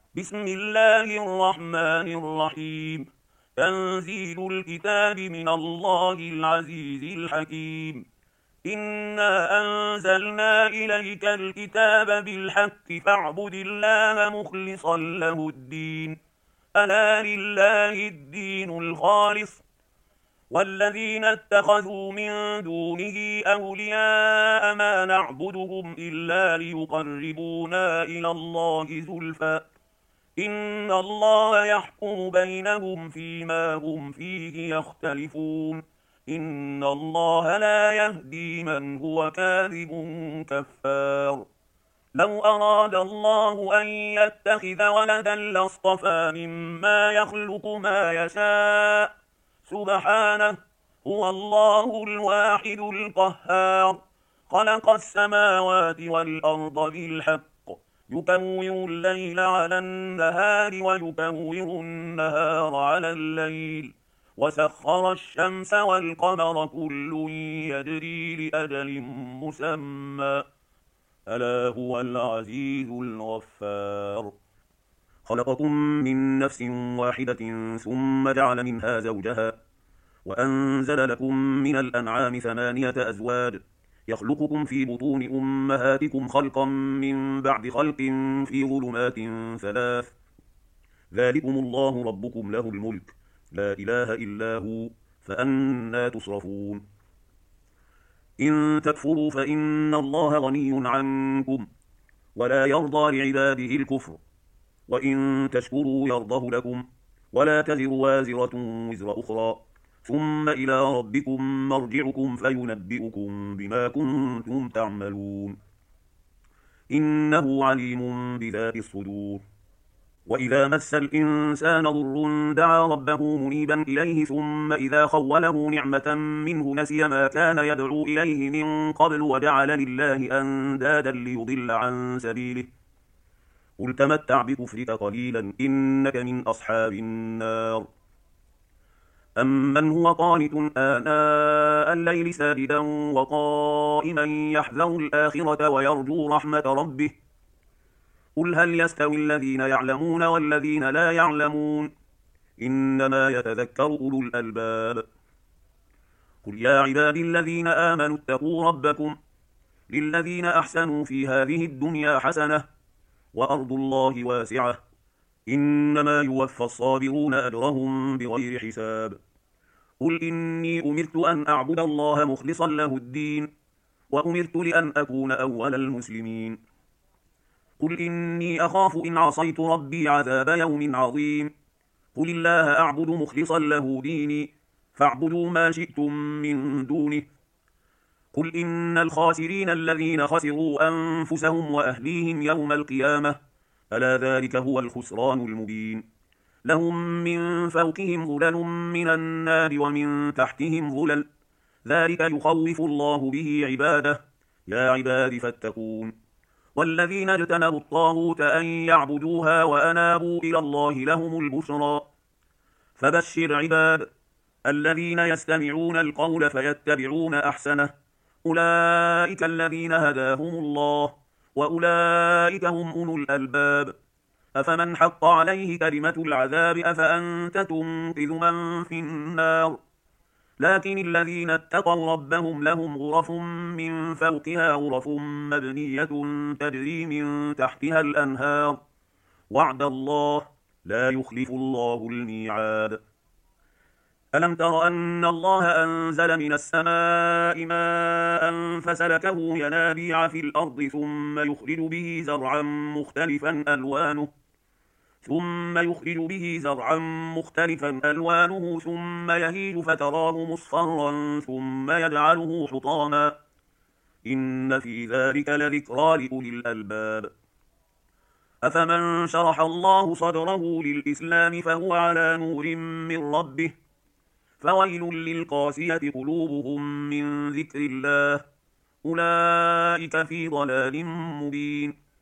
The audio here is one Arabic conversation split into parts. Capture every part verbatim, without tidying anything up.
بسم الله الرحمن الرحيم. تنزيل الكتاب من الله العزيز الحكيم. إنا أنزلنا إليك الكتاب بالحق فاعبد الله مخلصا له الدين. ألا لله الدين الخالص، والذين اتخذوا من دونه أولياء ما نعبدهم إلا ليقربونا إلى الله زلفى إن الله يحكم بينهم فيما هم فيه يختلفون. إن الله لا يهدي من هو كاذب كفار. لو أراد الله أن يتخذ ولدا لاصطفى مما يخلق ما يشاء، سبحانه، هو الله الواحد القهار. خلق السماوات والأرض بالحق، يكور الليل على النهار ويكور النهار على الليل، وسخر الشمس والقمر كل يجري لأجل مسمى، ألا هو العزيز الغفار. خلقكم من نفس واحدة ثم جعل منها زوجها وأنزل لكم من الأنعام ثمانية أزواج يخلقكم في بطون أمهاتكم خلقا من بعد خلق في ظلمات ثلاث، ذلكم الله ربكم له الملك، لا إله إلا هو، فأنا تصرفون. إن تكفروا فإن الله غني عنكم ولا يرضى لعباده الكفر، وإن تشكروا يرضه لكم، ولا تزر وازرة وزر أخرى، ثم إلى ربكم مرجعكم فينبئكم بما كنتم تعملون، إنه عليم بذات الصدور. وإذا مس الإنسان ضر دعا ربه منيبا إليه ثم إذا خوله نعمة منه نسي ما كان يدعو إليه من قبل وجعل لله أندادا ليضل عن سبيله، قل تمتع بكفرك قليلا إنك من أصحاب النار. أمن هو قانت آناء الليل ساجدا وقائما يحذر الآخرة ويرجو رحمة ربه، قل هل يستوي الذين يعلمون والذين لا يعلمون، إنما يتذكر أولو الألباب. قل يا عبادي الذين آمنوا اتقوا ربكم، للذين أحسنوا في هذه الدنيا حسنة وأرض الله واسعة، إنما يوفى الصابرون أجرهم بغير حساب. قل إني أمرت أن أعبد الله مخلصا له الدين، وأمرت لأن أكون أول المسلمين. قل إني أخاف إن عصيت ربي عذاب يوم عظيم. قل الله أعبد مخلصا له ديني، فاعبدوا ما شئتم من دونه. قل إن الخاسرين الذين خسروا أنفسهم وأهليهم يوم القيامة، ألا ذلك هو الخسران المبين. لهم من فوقهم ظلل من النار ومن تحتهم ظلل، ذلك يخوف الله به عباده، يا عباد فاتقون. والذين اجتنبوا الطاغوت أن يعبدوها وأنابوا إلى الله لهم البشرى. فبشر عباد الذين يستمعون القول فيتبعون أحسنه، أولئك الذين هداهم الله، وأولئك هم أولو الألباب. أفمن حق عليه كلمة العذاب أفأنت تنقذ من في النار؟ لكن الذين اتقوا ربهم لهم غرف من فوقها غرف مبنية تجري من تحتها الأنهار، وعد الله لا يخلف الله الميعاد. ألم تر أن الله أنزل من السماء ماء فسلكه ينابيع في الأرض ثم يخرج به زرعا مختلفا ألوانه ثم يخرج به زرعا مختلفا ألوانه ثم يهيج فتراه مصفرا ثم يجعله حطاما، إن في ذلك لذكرى لأولي الألباب. أفمن شرح الله صدره للإسلام فهو على نور من ربه، فويل للقاسية قلوبهم من ذكر الله، أولئك في ضلال مبين.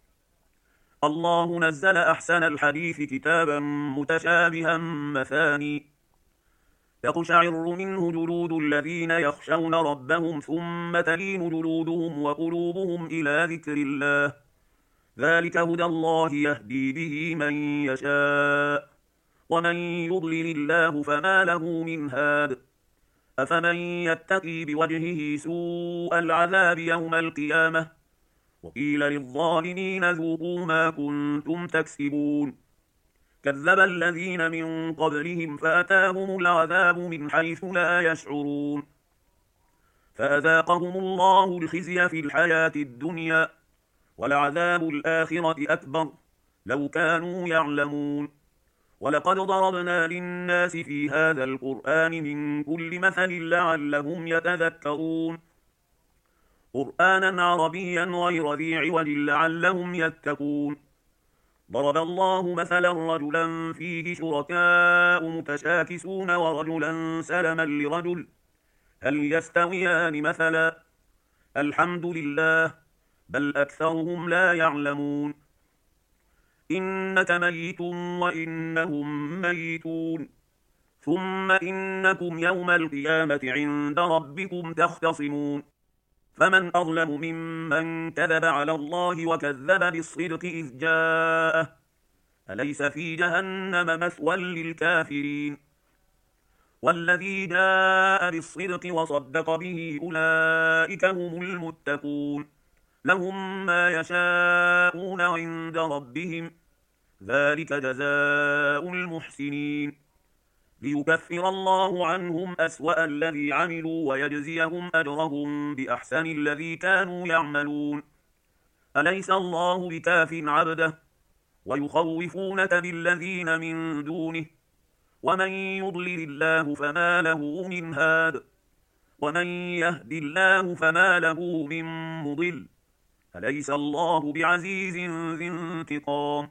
الله نزل أحسن الحديث كتابا متشابها مثاني، تقشعر منه جلود الذين يخشون ربهم ثم تلين جلودهم وقلوبهم إلى ذكر الله، ذلك هدى الله يهدي به من يشاء ومن يضلل الله فما له من هاد أفمن يتقي بوجهه سوء العذاب يوم القيامة وقيل للظالمين ذوقوا ما كنتم تكسبون كذب الذين من قبلهم فأتاهم العذاب من حيث لا يشعرون فأذاقهم الله الخزي في الحياة الدنيا ولعذاب الآخرة أكبر لو كانوا يعلمون ولقد ضربنا للناس في هذا القرآن من كل مثل لعلهم يتذكرون قرآنا عربيا غير ذي عوج لعلهم يتقون ضرب الله مثلا رجلا فيه شركاء متشاكسون ورجلا سلما لرجل هل يستويان مثلا الحمد لله بل أكثرهم لا يعلمون إنك ميت وإنهم ميتون ثم إنكم يوم القيامة عند ربكم تختصمون فمن أظلم ممن كذب على الله وكذب بالصدق إذ جاءه أليس في جهنم مثوى للكافرين والذي جاء بالصدق وصدق به أولئك هم المتقون لهم ما يشاءون عند ربهم ذلك جزاء المحسنين ليكفر الله عنهم أسوأ الذي عملوا ويجزيهم أجرهم بأحسن الذي كانوا يعملون أليس الله بكاف عبده ويخوفونك بالذين من دونه ومن يضلل الله فما له من هاد ومن يهد الله فما له من مضل أليس الله بعزيز ذي انتقام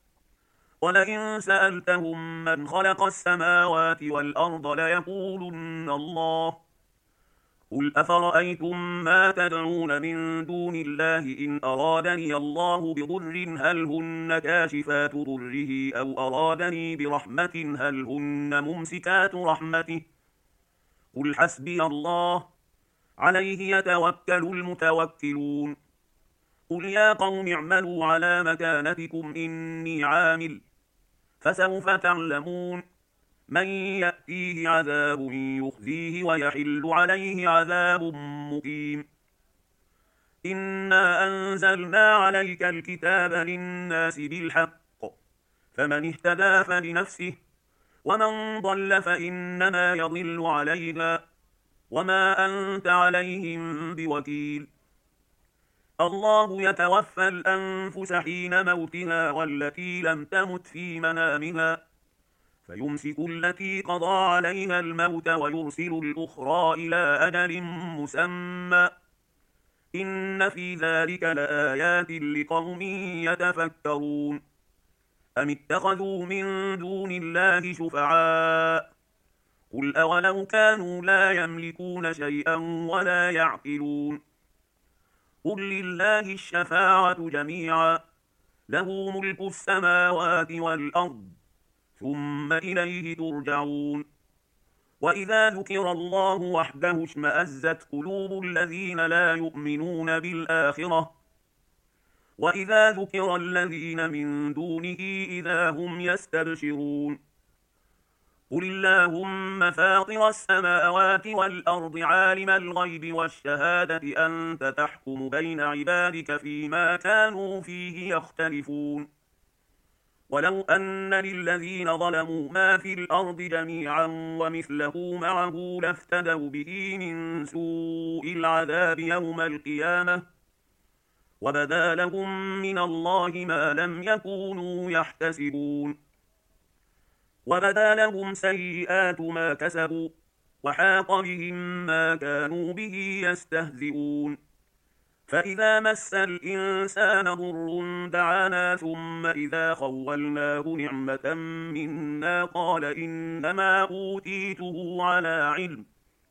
ولئن سألتهم من خلق السماوات والأرض ليقولن الله قل أفرأيتم ما تدعون من دون الله إن أرادني الله بضر هل هن كاشفات ضره أو أرادني برحمة هل هن ممسكات رحمته قل حسبي الله عليه يتوكل المتوكلون قل يا قوم اعملوا على مكانتكم إني عامل فسوف تعلمون من يأتيه عذاب يخزيه ويحل عليه عذاب مقيم إنا أنزلنا عليك الكتاب للناس بالحق فمن اهتدى فلنفسه ومن ضل فإنما يضل عليها وما أنت عليهم بوكيل الله يتوفى الأنفس حين موتها والتي لم تمت في منامها فيمسك التي قضى عليها الموت ويرسل الأخرى إلى أجل مسمى إن في ذلك لآيات لقوم يتفكرون أم اتخذوا من دون الله شفعاء قل أولو كانوا لا يملكون شيئا ولا يعقلون قل لله الشفاعة جميعا له ملك السماوات والأرض ثم إليه ترجعون وإذا ذكر الله وحده اشمأزت قلوب الذين لا يؤمنون بالآخرة وإذا ذكر الذين من دونه إذا هم يستبشرون قل اللهم فاطر السماوات والأرض عالم الغيب والشهادة أنت تحكم بين عبادك فيما كانوا فيه يختلفون ولو أن للذين ظلموا ما في الأرض جميعا ومثله معه لافتدوا به من سوء العذاب يوم القيامة وبدا لهم من الله ما لم يكونوا يحتسبون وبدا لهم سيئات ما كسبوا وحاق بهم ما كانوا به يستهزئون فإذا مس الإنسان ضر دعانا ثم إذا خولناه نعمة منا قال إنما أوتيته على علم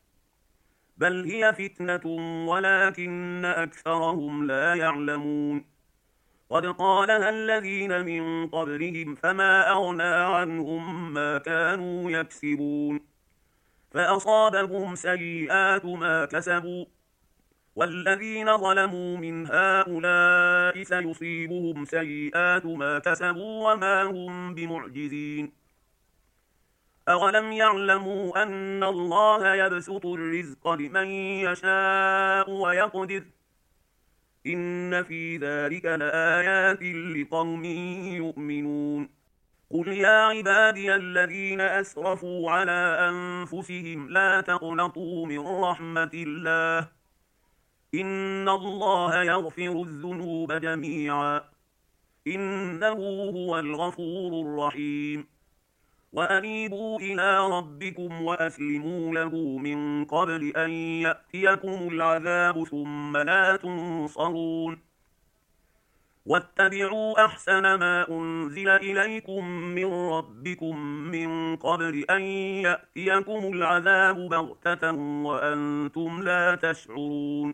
بل هي فتنة ولكن أكثرهم لا يعلمون قد قالها الذين من قبلهم فما أغنى عنهم ما كانوا يكسبون فأصابهم سيئات ما كسبوا والذين ظلموا من هؤلاء سيصيبهم سيئات ما كسبوا وما هم بمعجزين. أولم يعلموا أن الله يبسط الرزق لمن يشاء ويقدر إن في ذلك لآيات لقوم يؤمنون. قل يا عبادي الذين أسرفوا على أنفسهم لا تقنطوا من رحمة الله إن الله يغفر الذنوب جميعا إنه هو الغفور الرحيم. وأنيبوا إلى ربكم وأسلموا له من قبل أن يأتيكم العذاب ثم لا تنصرون. واتبعوا أحسن ما أنزل إليكم من ربكم من قبل أن يأتيكم العذاب بغتة وأنتم لا تشعرون.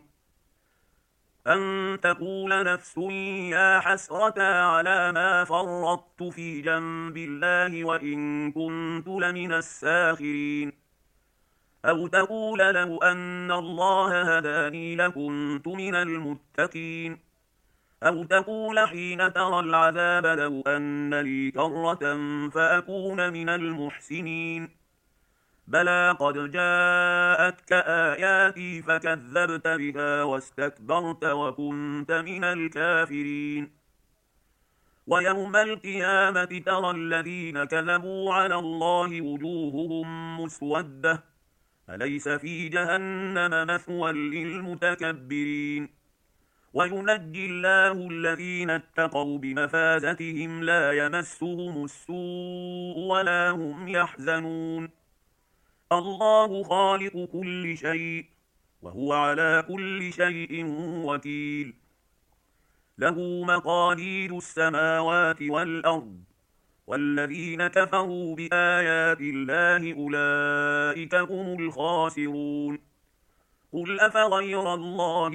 أن تقول نفس يا حسرة على ما فرطت في جنب الله وإن كنت لمن الساخرين. أو تقول له أن الله هداني لكنت من المتقين. أو تقول حين ترى العذاب لو أن لي كرة فأكون من المحسنين. بلى قد جاءتك آياتي فكذبت بها واستكبرت وكنت من الكافرين. ويوم القيامة ترى الذين كذبوا على الله وجوههم مسودة أليس في جهنم مثوى للمتكبرين. وينجي الله الذين اتقوا بمفازتهم لا يمسهم السوء ولا هم يحزنون. الله خالق كل شيء وهو على كل شيء وكيل. له مقاليد السماوات والأرض والذين كفروا بآيات الله أولئك هم الخاسرون. قل أفغير الله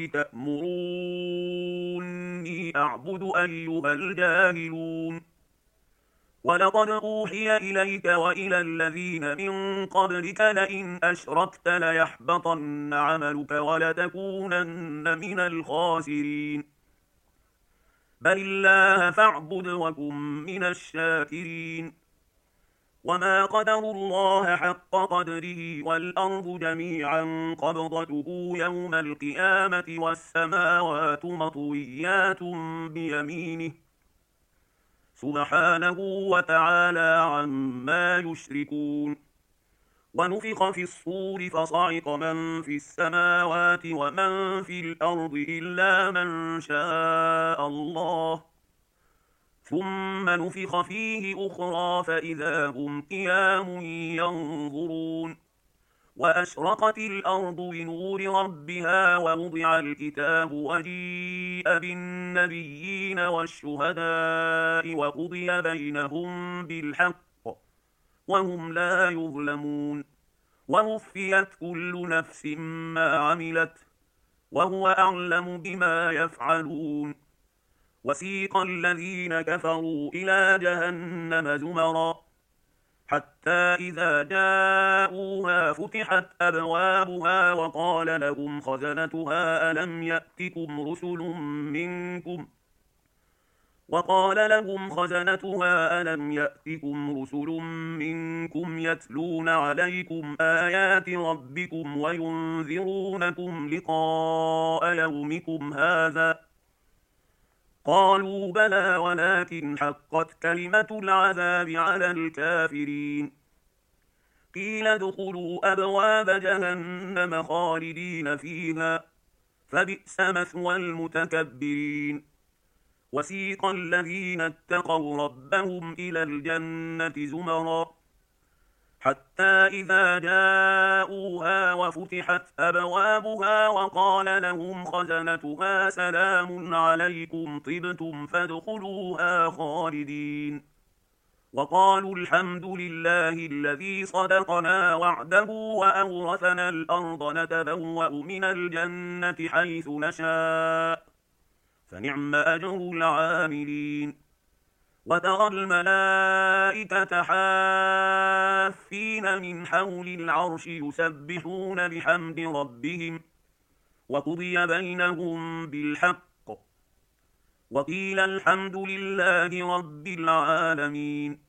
تأمروني أعبد أيها الجاهلون. ولقد أوحي إليك وإلى الذين من قبلك لئن أشركت ليحبطن عملك ولتكونن من الخاسرين. بل الله فاعبد وكن من الشاكرين. وما قدروا الله حق قدره والأرض جميعا قبضته يوم القيامة والسماوات مطويات بيمينه سبحانه وتعالى عما يشركون. ونفخ في الصور فصعق من في السماوات ومن في الأرض إلا من شاء الله ثم نفخ فيه أخرى فإذا هم قيام ينظرون. وأشرقت الأرض بنور ربها ووضع الكتاب وجيء بالنبيين والشهداء وقضي بينهم بالحق وهم لا يظلمون. ووفيت كل نفس ما عملت وهو أعلم بما يفعلون. وسيق الذين كفروا إلى جهنم زمرا حتى إذا جاءوها فتحت أبوابها وقال لهم خزنتها ألم يأتكم رسل منكم وقال لهم خزنتها ألم يأتكم رسل منكم يتلون عليكم آيات ربكم وينذرونكم لقاء يومكم هذا قالوا بلى ولكن حقت كلمة العذاب على الكافرين. قيل ادخلوا أبواب جهنم خالدين فيها فبئس مثوى المتكبرين. وسيق الذين اتقوا ربهم إلى الجنة زمرا حتى إذا جاءوها وفتحت أبوابها وقال لهم خزنتها سلام عليكم طبتم فادخلوها خالدين. وقالوا الحمد لله الذي صدقنا وعده وأورثنا الأرض نتبوأ من الجنة حيث نشاء فنعم أجر العاملين. وترى الملائكة حافين من حول العرش يسبحون بحمد ربهم وقضي بينهم بالحق وقيل الحمد لله رب العالمين.